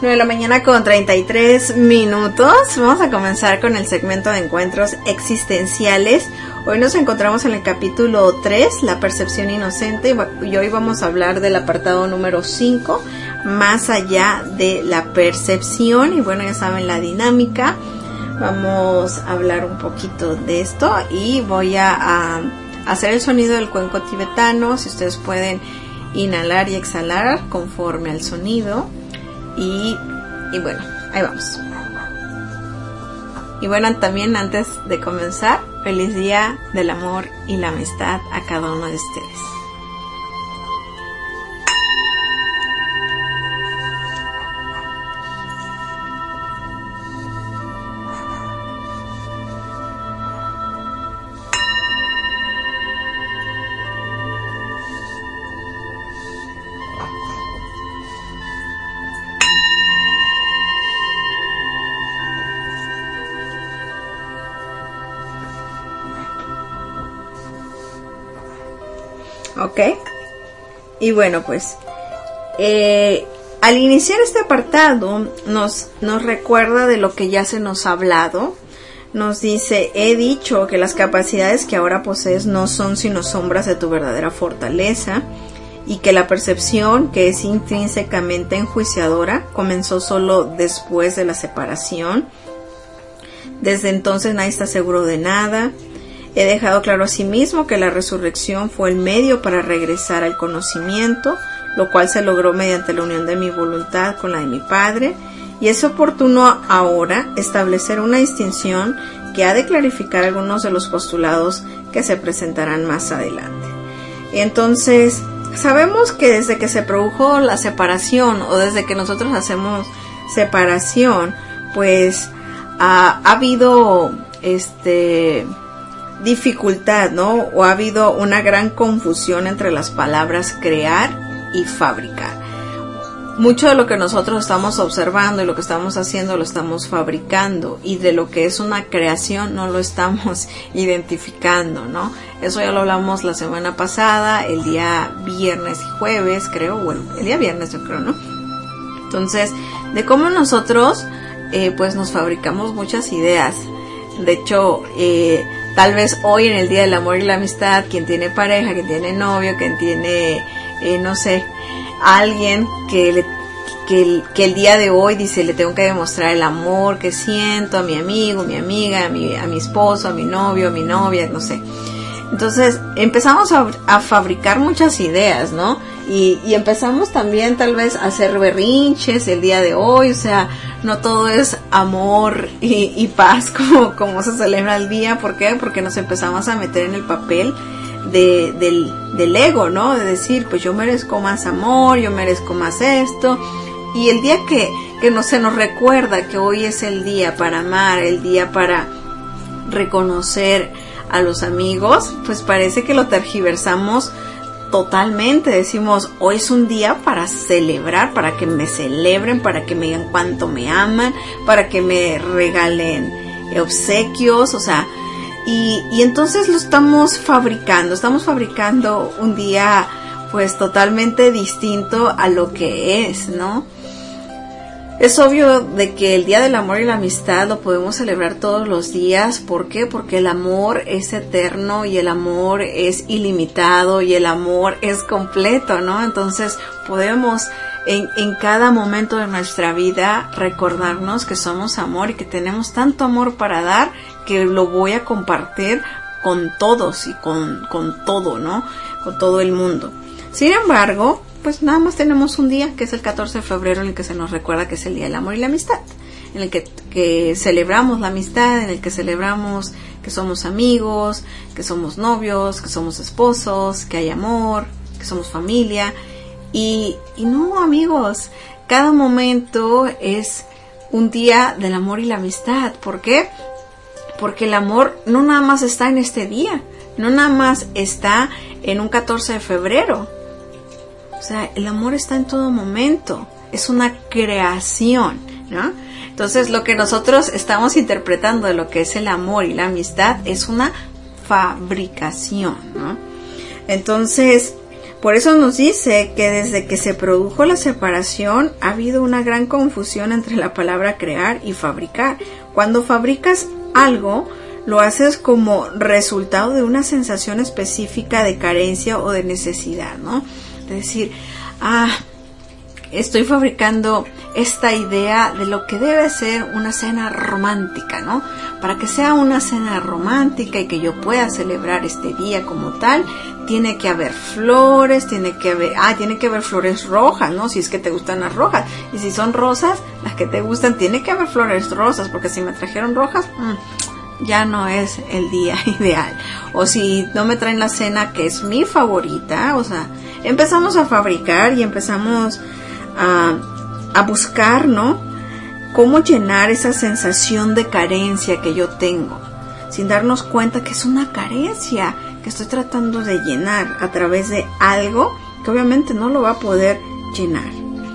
9 de la mañana con 33 minutos. Vamos a comenzar con el segmento de encuentros existenciales. Hoy nos encontramos en el capítulo 3, la percepción inocente, y hoy vamos a hablar del apartado número 5, más allá de la percepción. Y bueno, ya saben la dinámica. Vamos a hablar un poquito de esto y voy a hacer el sonido del cuenco tibetano. Si ustedes pueden inhalar y exhalar conforme al sonido. Y bueno, ahí vamos. Y bueno, también antes de comenzar, feliz día del amor y la amistad a cada uno de ustedes. Ok, y bueno, pues al iniciar este apartado nos recuerda de lo que ya se nos ha hablado. Nos dice: he dicho que las capacidades que ahora posees no son sino sombras de tu verdadera fortaleza, y que la percepción, que es intrínsecamente enjuiciadora, comenzó solo después de la separación. Desde entonces nadie está seguro de nada. He dejado claro asimismo que la resurrección fue el medio para regresar al conocimiento, lo cual se logró mediante la unión de mi voluntad con la de mi Padre, y es oportuno ahora establecer una distinción que ha de clarificar algunos de los postulados que se presentarán más adelante. Entonces, sabemos que desde que se produjo la separación, o desde que nosotros hacemos separación, pues ha habido dificultad, ¿no? O ha habido una gran confusión entre las palabras crear y fabricar. Mucho de lo que nosotros estamos observando y lo que estamos haciendo lo estamos fabricando, y de lo que es una creación no lo estamos identificando, ¿no? Eso ya lo hablamos la semana pasada, el día viernes y jueves, creo, bueno, el día viernes yo creo, ¿no? Entonces, de cómo nosotros pues nos fabricamos muchas ideas. De hecho, tal vez hoy en el Día del Amor y la Amistad, quien tiene pareja, quien tiene novio, quien tiene, no sé, alguien que el día de hoy dice: le tengo que demostrar el amor que siento a mi amigo, mi amiga, a mi esposo, a mi novio, a mi novia, no sé. Entonces empezamos a fabricar muchas ideas, ¿no? Y empezamos también tal vez a hacer berrinches el día de hoy. O sea, no todo es amor y paz como se celebra el día. ¿Por qué? Porque nos empezamos a meter en el papel del ego, ¿no? De decir, pues yo merezco más amor, yo merezco más esto. Y el día que se nos recuerda que hoy es el día para amar, el día para reconocer a los amigos, pues parece que lo tergiversamos totalmente. Decimos: hoy es un día para celebrar, para que me celebren, para que me digan cuánto me aman, para que me regalen obsequios, o sea, y entonces lo estamos fabricando un día pues totalmente distinto a lo que es, ¿no? Es obvio de que el Día del Amor y la Amistad lo podemos celebrar todos los días. ¿Por qué? Porque el amor es eterno, y el amor es ilimitado, y el amor es completo, ¿no? Entonces podemos en cada momento de nuestra vida recordarnos que somos amor y que tenemos tanto amor para dar, que lo voy a compartir con todos y con todo, ¿no? Con todo el mundo. Sin embargo, pues nada más tenemos un día, que es el 14 de febrero, en el que se nos recuerda que es el Día del Amor y la Amistad, en el que celebramos la amistad, en el que celebramos que somos amigos, que somos novios, que somos esposos, que hay amor, que somos familia. Y no, amigos, cada momento es un día del amor y la amistad. ¿Por qué? Porque el amor no nada más está en este día, no nada más está en un 14 de febrero. O sea, el amor está en todo momento, es una creación, ¿no? Entonces, lo que nosotros estamos interpretando de lo que es el amor y la amistad es una fabricación, ¿no? Entonces, Por eso nos dice que desde que se produjo la separación ha habido una gran confusión entre la palabra crear y fabricar. Cuando fabricas algo, lo haces como resultado de una sensación específica de carencia o de necesidad, ¿no? Es decir, estoy fabricando esta idea de lo que debe ser una cena romántica, ¿no? Para que sea una cena romántica y que yo pueda celebrar este día como tal, tiene que haber flores, tiene que haber flores rojas, ¿no? Si es que te gustan las rojas. Y si son rosas, las que te gustan, tiene que haber flores rosas, porque si me trajeron rojas, ya no es el día ideal. O si no me traen la cena que es mi favorita, o sea, empezamos a fabricar y empezamos a buscar, ¿no? Cómo llenar esa sensación de carencia que yo tengo, sin darnos cuenta que es una carencia que estoy tratando de llenar a través de algo que obviamente no lo va a poder llenar.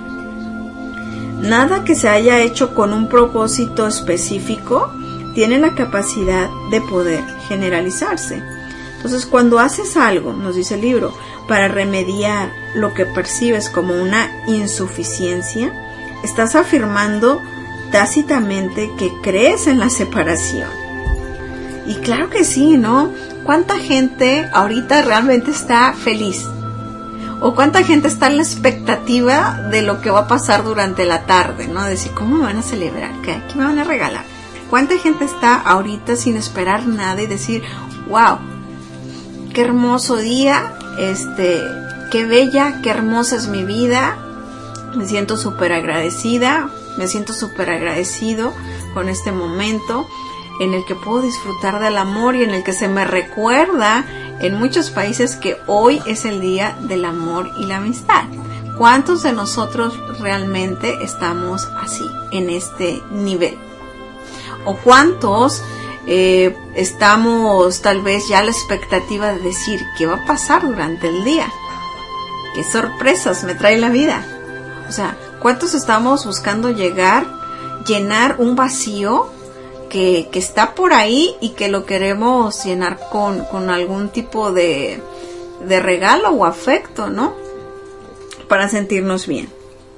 Nada que se haya hecho con un propósito específico tiene la capacidad de poder generalizarse. Entonces, cuando haces algo, nos dice el libro, para remediar lo que percibes como una insuficiencia, estás afirmando tácitamente que crees en la separación. Y claro que sí, ¿no? ¿Cuánta gente ahorita realmente está feliz? ¿O cuánta gente está en la expectativa de lo que va a pasar durante la tarde, ¿no? De decir, ¿cómo me van a celebrar? ¿Qué me van a regalar? ¿Cuánta gente está ahorita sin esperar nada y decir, wow, qué hermoso día, qué bella, qué hermosa es mi vida, me siento súper agradecida, me siento súper agradecido con este momento en el que puedo disfrutar del amor y en el que se me recuerda en muchos países que hoy es el día del amor y la amistad? ¿Cuántos de nosotros realmente estamos así, en este nivel? ¿O cuántos estamos tal vez ya a la expectativa de decir qué va a pasar durante el día? ¿Qué sorpresas me trae la vida? O sea, ¿cuántos estamos buscando llenar un vacío que está por ahí y que lo queremos llenar con algún tipo de regalo o afecto, ¿no? Para sentirnos bien.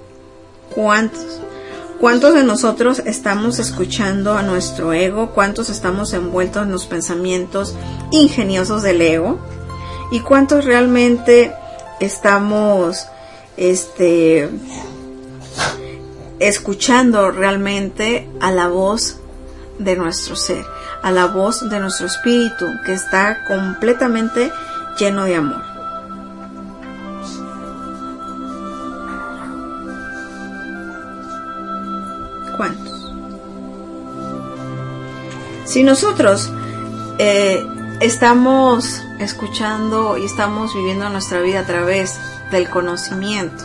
¿Cuántos de nosotros estamos escuchando a nuestro ego? ¿Cuántos estamos envueltos en los pensamientos ingeniosos del ego? ¿Y cuántos realmente estamos escuchando realmente a la voz de nuestro ser, a la voz de nuestro espíritu, que está completamente lleno de amor? ¿Cuántos? Si nosotros estamos escuchando y estamos viviendo nuestra vida a través del conocimiento,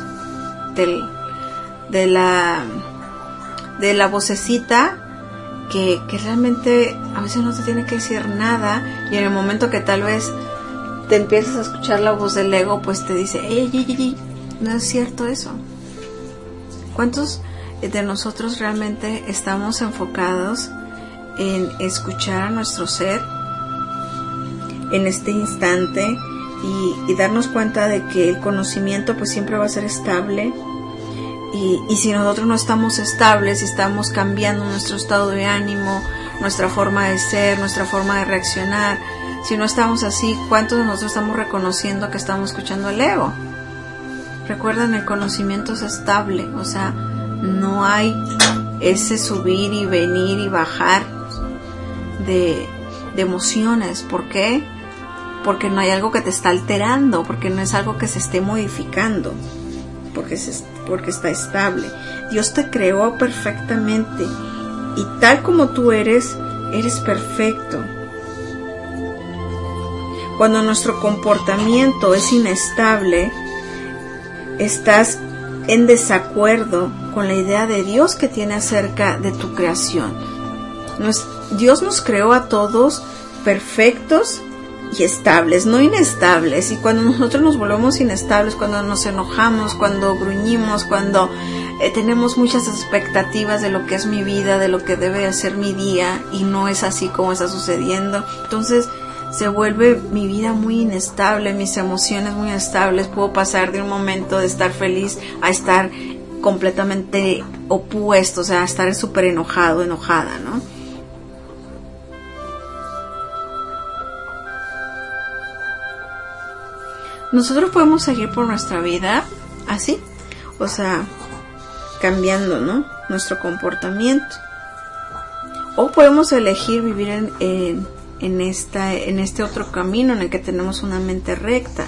de la vocecita que realmente a veces no te tiene que decir nada, y en el momento que tal vez te empiezas a escuchar la voz del ego, pues te dice, ey, no es cierto eso. ¿Cuántos de nosotros realmente estamos enfocados en escuchar a nuestro ser en este instante y darnos cuenta de que el conocimiento pues siempre va a ser estable? Y si nosotros no estamos estables, si estamos cambiando nuestro estado de ánimo, nuestra forma de ser, nuestra forma de reaccionar, si no estamos así, ¿cuántos de nosotros estamos reconociendo que estamos escuchando el ego? Recuerden, el conocimiento es estable, o sea, no hay ese subir y venir y bajar de emociones. ¿Por qué? Porque no hay algo que te está alterando, porque no es algo que se esté modificando, porque está estable. Dios te creó perfectamente y tal como tú eres perfecto. Cuando nuestro comportamiento es inestable, estás en desacuerdo con la idea de Dios que tiene acerca de tu creación. Dios nos creó a todos perfectos y estables, no inestables. Y cuando nosotros nos volvemos inestables, cuando nos enojamos, cuando gruñimos, cuando tenemos muchas expectativas de lo que es mi vida, de lo que debe ser mi día, y no es así como está sucediendo, entonces se vuelve mi vida muy inestable, mis emociones muy inestables. Puedo pasar de un momento de estar feliz a estar completamente opuesto, o sea, a estar súper enojado, enojada, ¿no? Nosotros podemos seguir por nuestra vida así, o sea, cambiando, ¿no?, nuestro comportamiento. O podemos elegir vivir en este otro camino en el que tenemos una mente recta.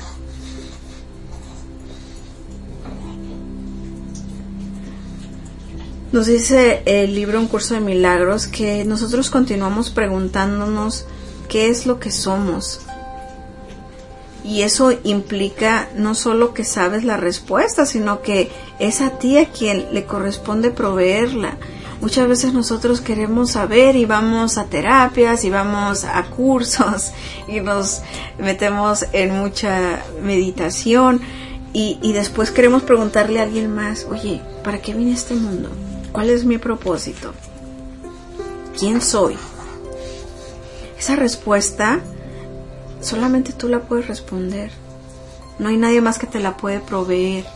Nos dice el libro Un Curso de Milagros que nosotros continuamos preguntándonos qué es lo que somos. Y eso implica no solo que sabes la respuesta, sino que es a ti a quien le corresponde proveerla. Muchas veces nosotros queremos saber y vamos a terapias y vamos a cursos y nos metemos en mucha meditación y después queremos preguntarle a alguien más, oye, ¿para qué vine a este mundo? ¿Cuál es mi propósito? ¿Quién soy? Esa respuesta solamente tú la puedes responder. No hay nadie más que te la puede proveer.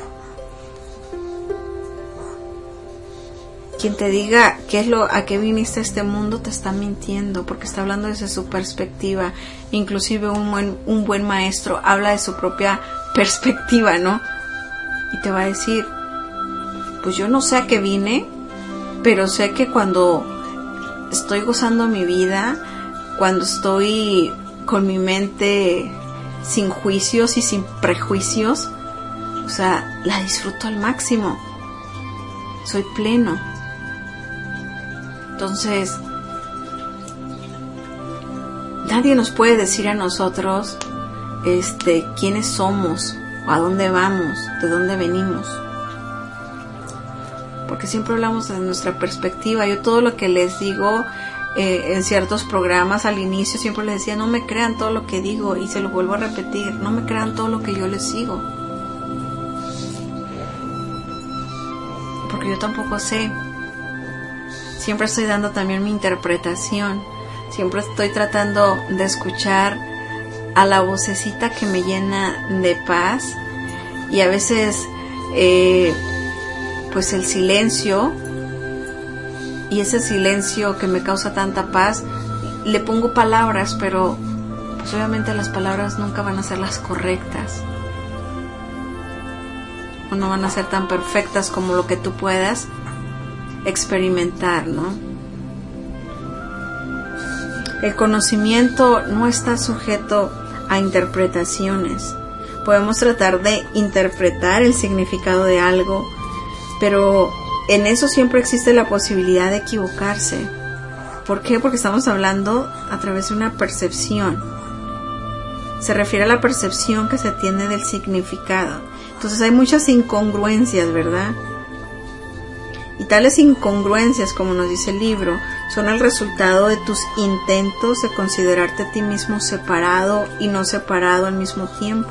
Quien te diga a qué viniste a este mundo te está mintiendo, porque está hablando desde su perspectiva. Inclusive un buen maestro habla de su propia perspectiva, ¿no? Y te va a decir, pues yo no sé a qué vine, pero sé que cuando estoy gozando mi vida, cuando estoy con mi mente sin juicios y sin prejuicios, o sea, la disfruto al máximo. Soy pleno. Entonces, nadie nos puede decir a nosotros quiénes somos, a dónde vamos, de dónde venimos. Porque siempre hablamos desde nuestra perspectiva. Yo todo lo que les digo en ciertos programas al inicio siempre les decía, no me crean todo lo que digo, y se lo vuelvo a repetir, no me crean todo lo que yo les digo, porque yo tampoco sé. Siempre estoy dando también mi interpretación, siempre estoy tratando de escuchar a la vocecita que me llena de paz, y a veces pues el silencio, y ese silencio que me causa tanta paz, le pongo palabras, pero pues obviamente las palabras nunca van a ser las correctas, o no van a ser tan perfectas como lo que tú puedas experimentar, ¿no? El conocimiento no está sujeto a interpretaciones. Podemos tratar de interpretar el significado de algo, pero en eso siempre existe la posibilidad de equivocarse. ¿Por qué? Porque estamos hablando a través de una percepción. Se refiere a la percepción que se tiene del significado. Entonces hay muchas incongruencias, ¿verdad? Y tales incongruencias, como nos dice el libro, son el resultado de tus intentos de considerarte a ti mismo separado y no separado al mismo tiempo.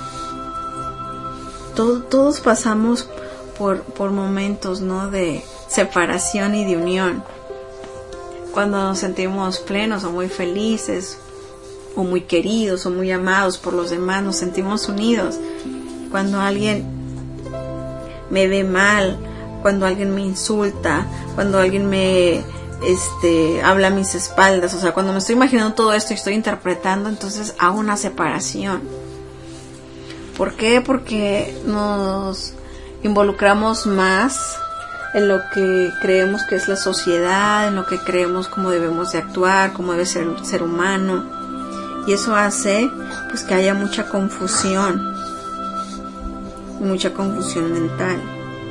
Todos pasamos por momentos, ¿no?, de separación y de unión. Cuando nos sentimos plenos o muy felices, o muy queridos o muy amados por los demás, nos sentimos unidos. Cuando alguien me ve mal, cuando alguien me insulta, cuando alguien me habla a mis espaldas, o sea, cuando me estoy imaginando todo esto y estoy interpretando, entonces hago una separación. ¿Por qué? Porque nos involucramos más en lo que creemos que es la sociedad, en lo que creemos cómo debemos de actuar, cómo debe ser el ser humano, y eso hace pues que haya mucha confusión mental.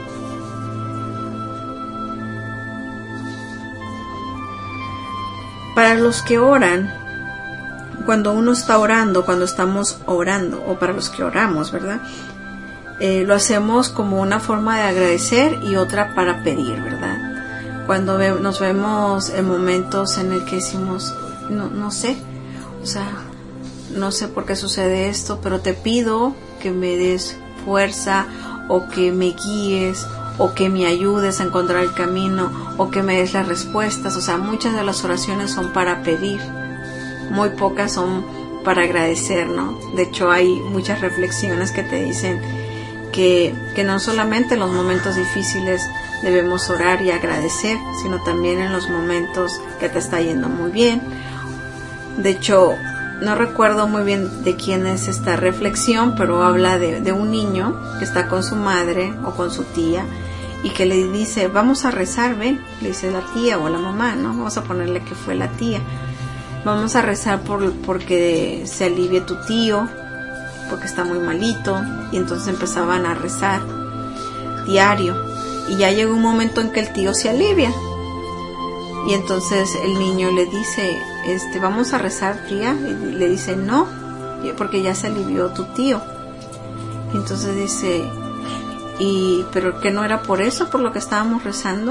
Para los que oran, cuando uno está orando, cuando estamos orando, o para los que oramos, ¿verdad?, lo hacemos como una forma de agradecer y otra para pedir, ¿verdad? Cuando nos vemos en momentos en el que decimos, no sé, o sea, no sé por qué sucede esto, pero te pido que me des fuerza, o que me guíes, o que me ayudes a encontrar el camino, o que me des las respuestas. O sea, muchas de las oraciones son para pedir. muy pocas son para agradecer, ¿no? De hecho, hay muchas reflexiones que te dicen que no solamente en los momentos difíciles debemos orar y agradecer, sino también en los momentos que te está yendo muy bien. De hecho, no recuerdo muy bien de quién es esta reflexión, pero habla de un niño que está con su madre o con su tía y que le dice, vamos a rezar, ven, le dice la tía o la mamá, ¿no? Vamos a ponerle que fue la tía. Vamos a rezar porque se alivie tu tío, porque está muy malito. Y entonces empezaban a rezar diario. Y ya llegó un momento en que el tío se alivia. Y entonces el niño le dice, vamos a rezar, tía. Y le dice, no, porque ya se alivió tu tío. Y entonces dice, pero que no era por eso, por lo que estábamos rezando.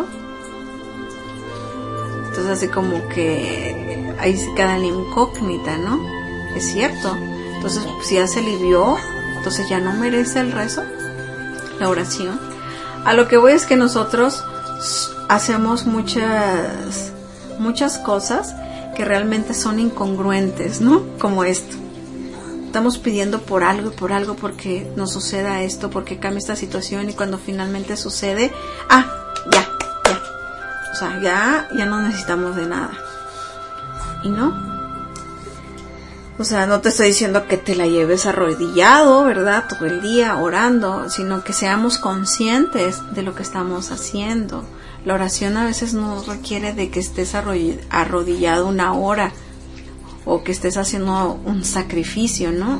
Entonces así como que ahí se queda la incógnita, ¿no? Es cierto. Entonces si ya se alivió, entonces ya no merece el rezo, la oración. A lo que voy es que nosotros hacemos muchas cosas que realmente son incongruentes, ¿no? Como esto. Estamos pidiendo por algo porque nos suceda esto, porque cambie esta situación, y cuando finalmente sucede, ya. O sea, ya no necesitamos de nada. Y no. O sea, no te estoy diciendo que te la lleves arrodillado, ¿verdad? Todo el día orando, sino que seamos conscientes de lo que estamos haciendo. La oración a veces no requiere de que estés arrodillado una hora o que estés haciendo un sacrificio, ¿no?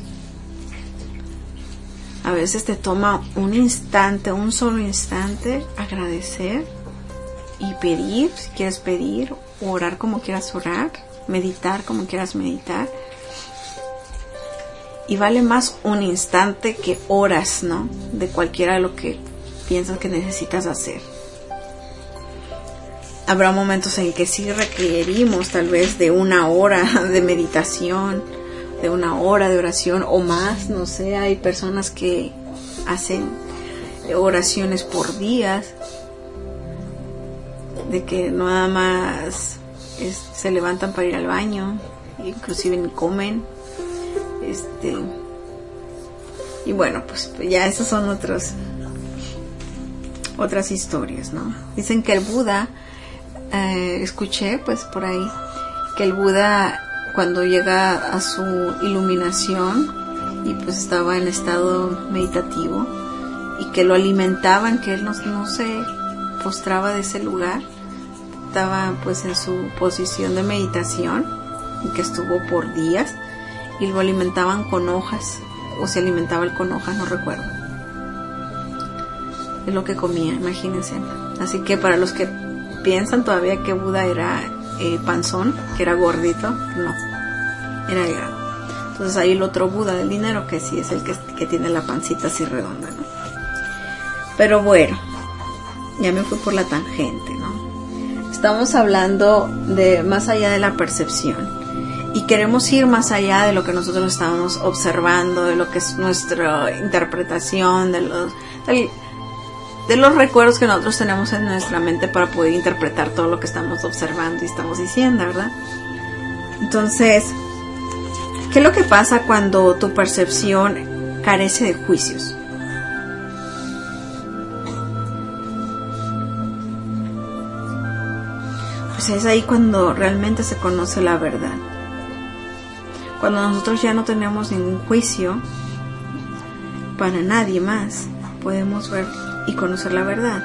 A veces te toma un solo instante, agradecer y pedir, si quieres pedir, o orar como quieras orar, meditar como quieras meditar. Y vale más un instante que horas, ¿no? De cualquiera de lo que piensas que necesitas hacer. Habrá momentos en que sí requerimos tal vez de una hora de meditación, de una hora de oración o más, no sé. Hay personas que hacen oraciones por días, de que nada más se levantan para ir al baño, inclusive ni comen, y bueno, pues ya esas son otras historias, ¿no? Dicen que el Buda, escuché pues por ahí, que el Buda cuando llega a su iluminación y pues estaba en estado meditativo y que lo alimentaban, que él no se postraba de ese lugar, estaba pues en su posición de meditación y que estuvo por días y lo alimentaban con hojas, o se alimentaba él con hojas, no recuerdo. Es lo que comía, imagínense. Así que para los que piensan todavía que Buda era panzón, que era gordito, no, era delgado. Entonces ahí el otro Buda del dinero, que sí es el que tiene la pancita así redonda, ¿no? Pero bueno, ya me fui por la tangente, ¿no? Estamos hablando de más allá de la percepción y queremos ir más allá de lo que nosotros estamos observando, de lo que es nuestra interpretación, de los recuerdos que nosotros tenemos en nuestra mente para poder interpretar todo lo que estamos observando y estamos diciendo, ¿verdad? Entonces, ¿qué es lo que pasa cuando tu percepción carece de juicios? Pues es ahí cuando realmente se conoce la verdad. Cuando nosotros ya no tenemos ningún juicio para nadie más, podemos ver y conocer la verdad.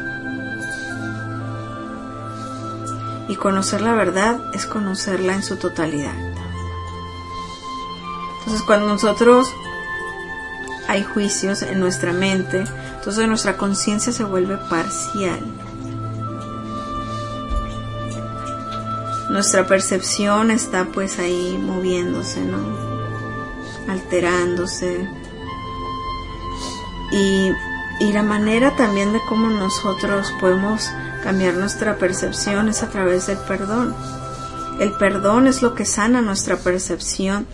Y conocer la verdad es conocerla en su totalidad. Entonces, cuando nosotros hay juicios en nuestra mente, entonces nuestra conciencia se vuelve parcial. Nuestra percepción está pues ahí moviéndose, ¿no? Alterándose. Y la manera también de cómo nosotros podemos cambiar nuestra percepción es a través del perdón. El perdón es lo que sana nuestra percepción.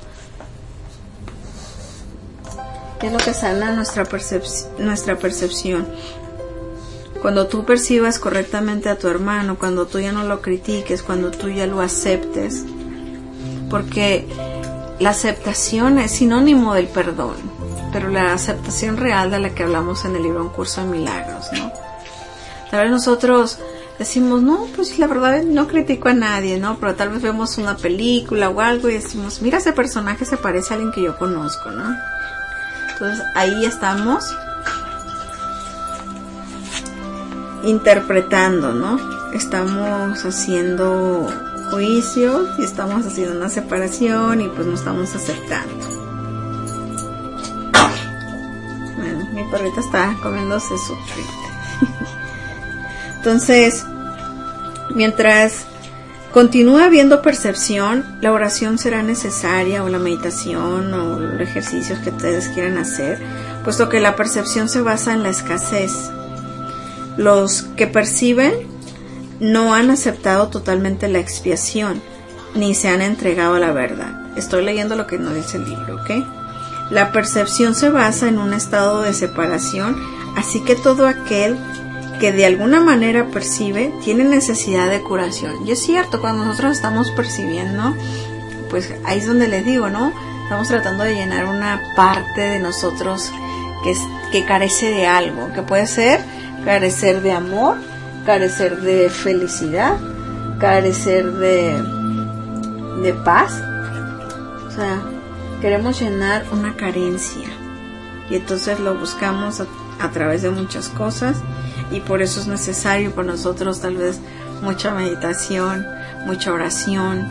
¿Qué es lo que sana nuestra percepción? Cuando tú percibas correctamente a tu hermano, cuando tú ya no lo critiques, cuando tú ya lo aceptes, porque la aceptación es sinónimo del perdón, pero la aceptación real de la que hablamos en el libro Un Curso de Milagros, ¿no? Tal vez nosotros decimos, no, pues la verdad no critico a nadie, ¿no? Pero tal vez vemos una película o algo y decimos, mira, ese personaje se parece a alguien que yo conozco, ¿no? Entonces ahí estamos interpretando, ¿no? Estamos haciendo juicios y estamos haciendo una separación y pues no estamos aceptando. Bueno, mi perrita está comiéndose su treat. Entonces, mientras continúa habiendo percepción, la oración será necesaria, o la meditación, o los ejercicios que ustedes quieran hacer, puesto que la percepción se basa en la escasez. Los que perciben no han aceptado totalmente la expiación, ni se han entregado a la verdad. Estoy leyendo lo que nos dice el libro, ¿ok? La percepción se basa en un estado de separación, así que todo aquel que de alguna manera percibe tiene necesidad de curación. Y es cierto, cuando nosotros estamos percibiendo, pues ahí es donde les digo, ¿no? Estamos tratando de llenar una parte de nosotros que carece de algo, que puede ser carecer de amor, carecer de felicidad, carecer de paz. O sea, queremos llenar una carencia y entonces lo buscamos a través de muchas cosas, y por eso es necesario para nosotros tal vez mucha meditación, mucha oración,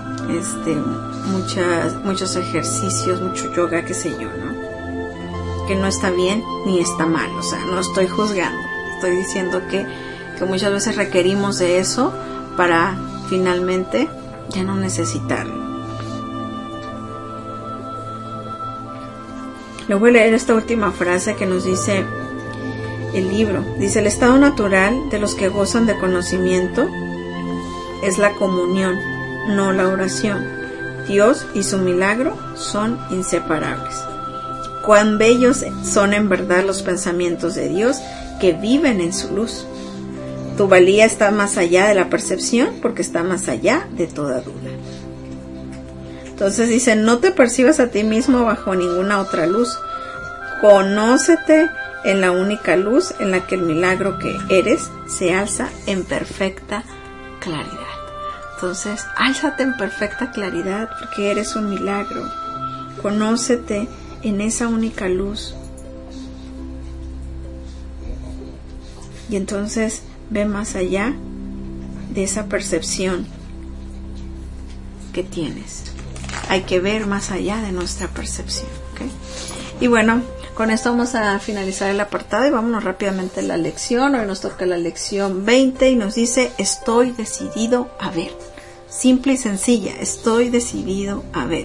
muchos ejercicios, mucho yoga, qué sé yo, ¿no? Que no está bien ni está mal, o sea, no estoy juzgando, estoy diciendo que muchas veces requerimos de eso para finalmente ya no necesitarlo. Le voy a leer esta última frase que nos dice el libro. Dice: el estado natural de los que gozan de conocimiento es la comunión, no la oración. Dios y su milagro son inseparables. Cuán bellos son en verdad los pensamientos de Dios que viven en su luz. Tu valía está más allá de la percepción, porque está más allá de toda duda. Entonces dice: no te percibas a ti mismo bajo ninguna otra luz. Conócete en la única luz en la que el milagro que eres se alza en perfecta claridad. Entonces, álzate en perfecta claridad porque eres un milagro. Conócete en esa única luz. Y entonces ve más allá de esa percepción que tienes. Hay que ver más allá de nuestra percepción, ¿okay? Y bueno, con esto vamos a finalizar el apartado y vámonos rápidamente a la lección. Hoy nos toca la lección 20 y nos dice: estoy decidido a ver. Simple y sencilla, estoy decidido a ver.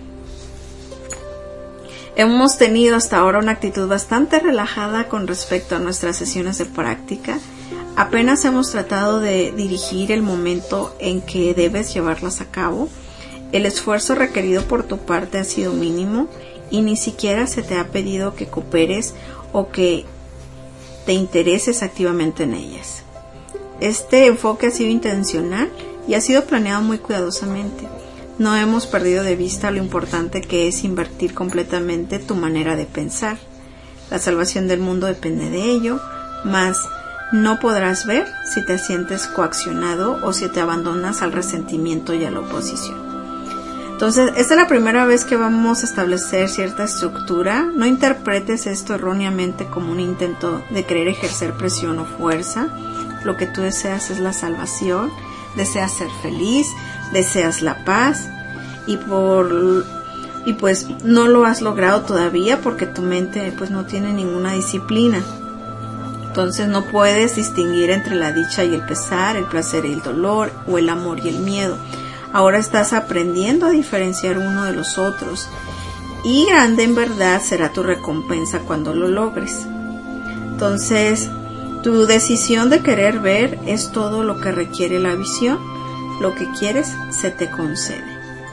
Hemos tenido hasta ahora una actitud bastante relajada con respecto a nuestras sesiones de práctica. Apenas hemos tratado de dirigir el momento en que debes llevarlas a cabo. El esfuerzo requerido por tu parte ha sido mínimo y ni siquiera se te ha pedido que cooperes o que te intereses activamente en ellas. Este enfoque ha sido intencional y ha sido planeado muy cuidadosamente. No hemos perdido de vista lo importante que es invertir completamente tu manera de pensar. La salvación del mundo depende de ello, mas no podrás ver si te sientes coaccionado o si te abandonas al resentimiento y a la oposición. Entonces, esta es la primera vez que vamos a establecer cierta estructura. No interpretes esto erróneamente como un intento de querer ejercer presión o fuerza. Lo que tú deseas es la salvación, deseas ser feliz, deseas la paz y pues no lo has logrado todavía porque tu mente pues no tiene ninguna disciplina. Entonces no puedes distinguir entre la dicha y el pesar, el placer y el dolor, o el amor y el miedo. Ahora estás aprendiendo a diferenciar uno de los otros, y grande en verdad será tu recompensa cuando lo logres. Entonces, tu decisión de querer ver es todo lo que requiere la visión. Lo que quieres se te concede.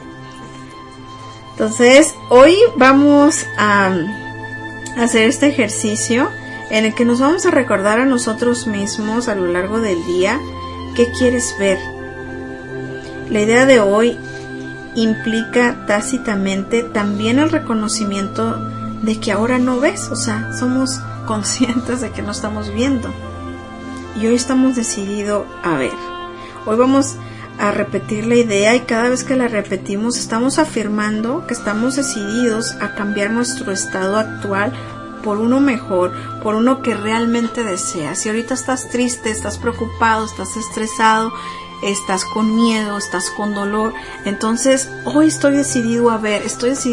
Entonces, hoy vamos a hacer este ejercicio en el que nos vamos a recordar a nosotros mismos a lo largo del día qué quieres ver. La idea de hoy implica tácitamente también el reconocimiento de que ahora no ves, o sea, somos conscientes de que no estamos viendo. Y hoy estamos decididos a ver. Hoy vamos a repetir la idea y cada vez que la repetimos estamos afirmando que estamos decididos a cambiar nuestro estado actual por uno mejor, por uno que realmente deseas. Si ahorita estás triste, estás preocupado, estás estresado, estás con miedo, estás con dolor, entonces hoy estoy decidido a ver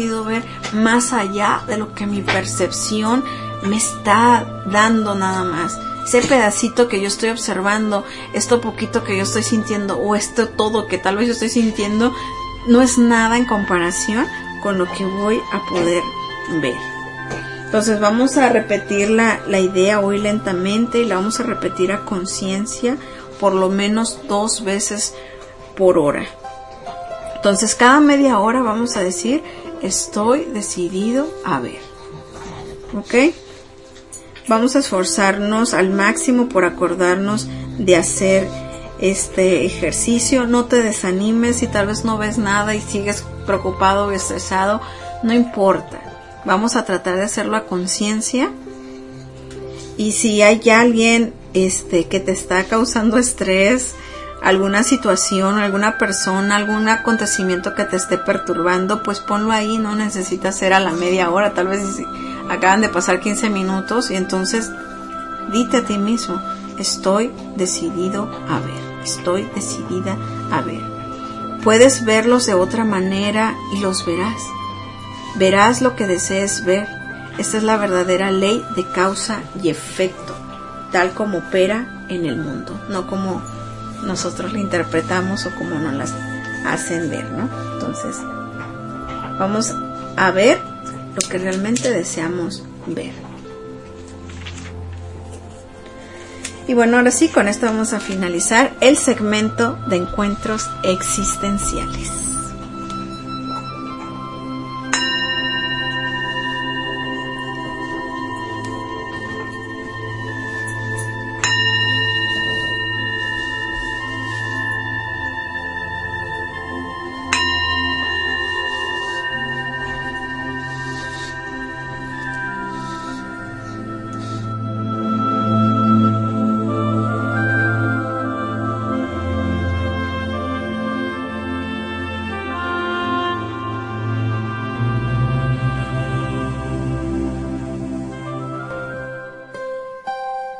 más allá de lo que mi percepción me está dando nada más. Ese pedacito que yo estoy observando, esto poquito que yo estoy sintiendo o esto todo que tal vez yo estoy sintiendo, no es nada en comparación con lo que voy a poder ver. Entonces vamos a repetir la idea hoy lentamente y la vamos a repetir a conciencia por lo menos 2 veces por hora. Entonces cada media hora vamos a decir estoy decidido a ver. ¿Ok? Vamos a esforzarnos al máximo por acordarnos de hacer este ejercicio. No te desanimes si tal vez no ves nada y sigues preocupado o estresado. No importa. Vamos a tratar de hacerlo a conciencia. Y si hay alguien que te está causando estrés, alguna situación, alguna persona, algún acontecimiento que te esté perturbando, pues ponlo ahí, no necesitas ser a la media hora, tal vez acaban de pasar 15 minutos y entonces dite a ti mismo, estoy decidido a ver, estoy decidida a ver. Puedes verlos de otra manera y los verás. Verás lo que desees ver. Esta es la verdadera ley de causa y efecto, tal como opera en el mundo, no como nosotros la interpretamos o como nos las hacen ver, ¿no? Entonces, vamos a ver lo que realmente deseamos ver. Y bueno, ahora sí, con esto vamos a finalizar el segmento de encuentros existenciales.